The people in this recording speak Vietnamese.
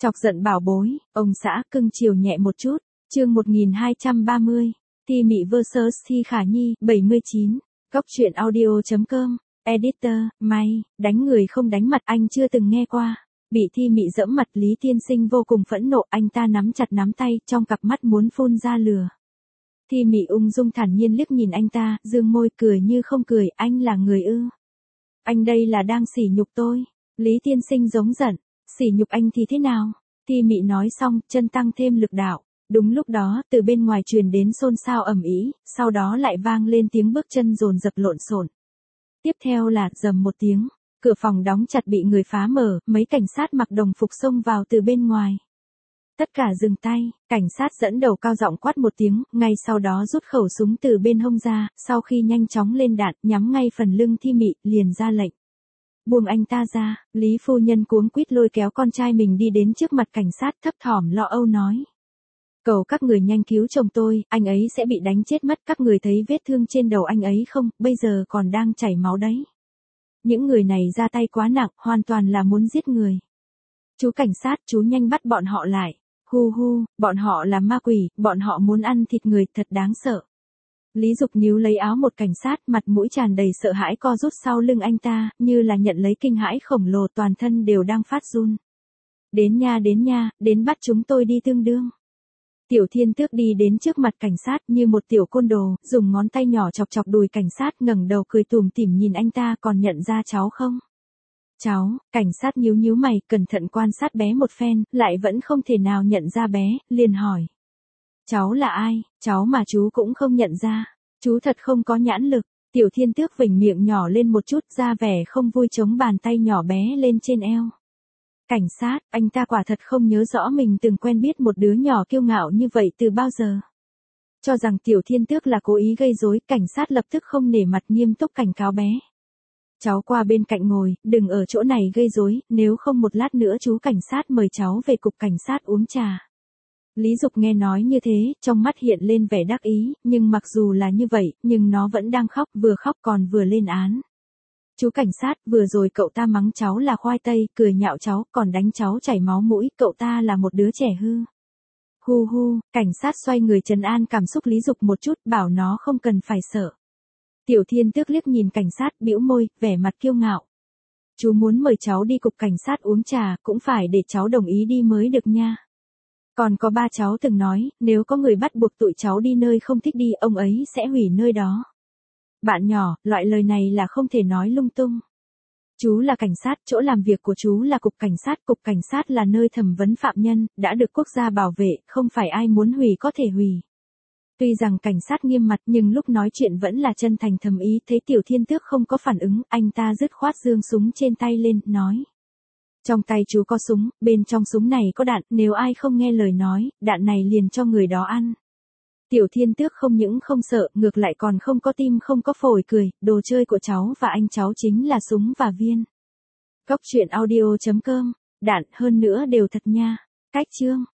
Chọc giận bảo bối, ông xã cưng chiều nhẹ một chút. Chương 1230. Thi Mị vs Thi Khả Nhi, 79. Góc truyện audio.com. Editor, may, đánh người không đánh mặt anh chưa từng nghe qua. Bị Thi Mị giẫm mặt Lý Tiên Sinh vô cùng phẫn nộ, anh ta nắm chặt nắm tay, trong cặp mắt muốn phun ra lửa. Thi Mị ung dung thản nhiên liếc nhìn anh ta, dương môi cười như không cười, anh là người ư? Anh đây là đang sỉ nhục tôi. Lý Tiên Sinh giống giận, sỉ nhục anh thì thế nào? Thi Mị nói xong, chân tăng thêm lực đạo. Đúng lúc đó, từ bên ngoài truyền đến xôn xao ầm ĩ, sau đó lại vang lên tiếng bước chân dồn dập lộn xộn. Tiếp theo là rầm một tiếng, cửa phòng đóng chặt bị người phá mở, mấy cảnh sát mặc đồng phục xông vào từ bên ngoài. Tất cả dừng tay, cảnh sát dẫn đầu cao giọng quát một tiếng, ngay sau đó rút khẩu súng từ bên hông ra, sau khi nhanh chóng lên đạn, nhắm ngay phần lưng Thi Mị, liền ra lệnh. Buông anh ta ra, Lý phu nhân cuống quýt lôi kéo con trai mình đi đến trước mặt cảnh sát thấp thỏm lo âu nói. Cầu các người nhanh cứu chồng tôi, anh ấy sẽ bị đánh chết mất, các người thấy vết thương trên đầu anh ấy không, bây giờ còn đang chảy máu đấy. Những người này ra tay quá nặng, hoàn toàn là muốn giết người. Chú cảnh sát, chú nhanh bắt bọn họ lại. Hu hu, bọn họ là ma quỷ, bọn họ muốn ăn thịt người, thật đáng sợ. Lý Dục níu lấy áo một cảnh sát, mặt mũi tràn đầy sợ hãi co rút sau lưng anh ta, như là nhận lấy kinh hãi khổng lồ, toàn thân đều đang phát run. Đến nha, đến bắt chúng tôi đi tương đương. Tiểu Thiên Tước đi đến trước mặt cảnh sát như một tiểu côn đồ, dùng ngón tay nhỏ chọc chọc đùi cảnh sát, ngẩng đầu cười tủm tỉm nhìn anh ta, còn nhận ra cháu không? Cháu, cảnh sát nhíu nhíu mày, cẩn thận quan sát bé một phen, lại vẫn không thể nào nhận ra bé, liền hỏi. Cháu là ai, cháu mà chú cũng không nhận ra, chú thật không có nhãn lực. Tiểu Thiên Tước vểnh miệng nhỏ lên một chút, ra vẻ không vui, chống bàn tay nhỏ bé lên trên eo. Cảnh sát, anh ta quả thật không nhớ rõ mình từng quen biết một đứa nhỏ kiêu ngạo như vậy từ bao giờ. Cho rằng Tiểu Thiên Tước là cố ý gây rối, cảnh sát lập tức không nể mặt nghiêm túc cảnh cáo bé. Cháu qua bên cạnh ngồi, đừng ở chỗ này gây rối, nếu không một lát nữa chú cảnh sát mời cháu về cục cảnh sát uống trà. Lý Dục nghe nói như thế, trong mắt hiện lên vẻ đắc ý, nhưng mặc dù là như vậy, nhưng nó vẫn đang khóc, vừa khóc còn vừa lên án. Chú cảnh sát, vừa rồi cậu ta mắng cháu là khoai tây, cười nhạo cháu, còn đánh cháu chảy máu mũi, cậu ta là một đứa trẻ hư. Hu hu, cảnh sát xoay người trấn an cảm xúc Lý Dục một chút, bảo nó không cần phải sợ. Tiểu Thiên Tước liếc nhìn cảnh sát, bĩu môi, vẻ mặt kiêu ngạo. Chú muốn mời cháu đi cục cảnh sát uống trà, cũng phải để cháu đồng ý đi mới được nha. Còn có ba cháu từng nói, nếu có người bắt buộc tụi cháu đi nơi không thích đi, ông ấy sẽ hủy nơi đó. Bạn nhỏ, loại lời này là không thể nói lung tung. Chú là cảnh sát, chỗ làm việc của chú là cục cảnh sát là nơi thẩm vấn phạm nhân, đã được quốc gia bảo vệ, không phải ai muốn hủy có thể hủy. Tuy rằng cảnh sát nghiêm mặt nhưng lúc nói chuyện vẫn là chân thành thầm ý, thấy Tiểu Thiên Tước không có phản ứng, anh ta dứt khoát giương súng trên tay lên, nói. Trong tay chú có súng, bên trong súng này có đạn, nếu ai không nghe lời nói, đạn này liền cho người đó ăn. Tiểu Thiên Tước không những không sợ, ngược lại còn không có tim không có phổi cười, đồ chơi của cháu và anh cháu chính là súng và viên. Góc truyện audio.com, đạn hơn nữa đều thật nha. Cách chương.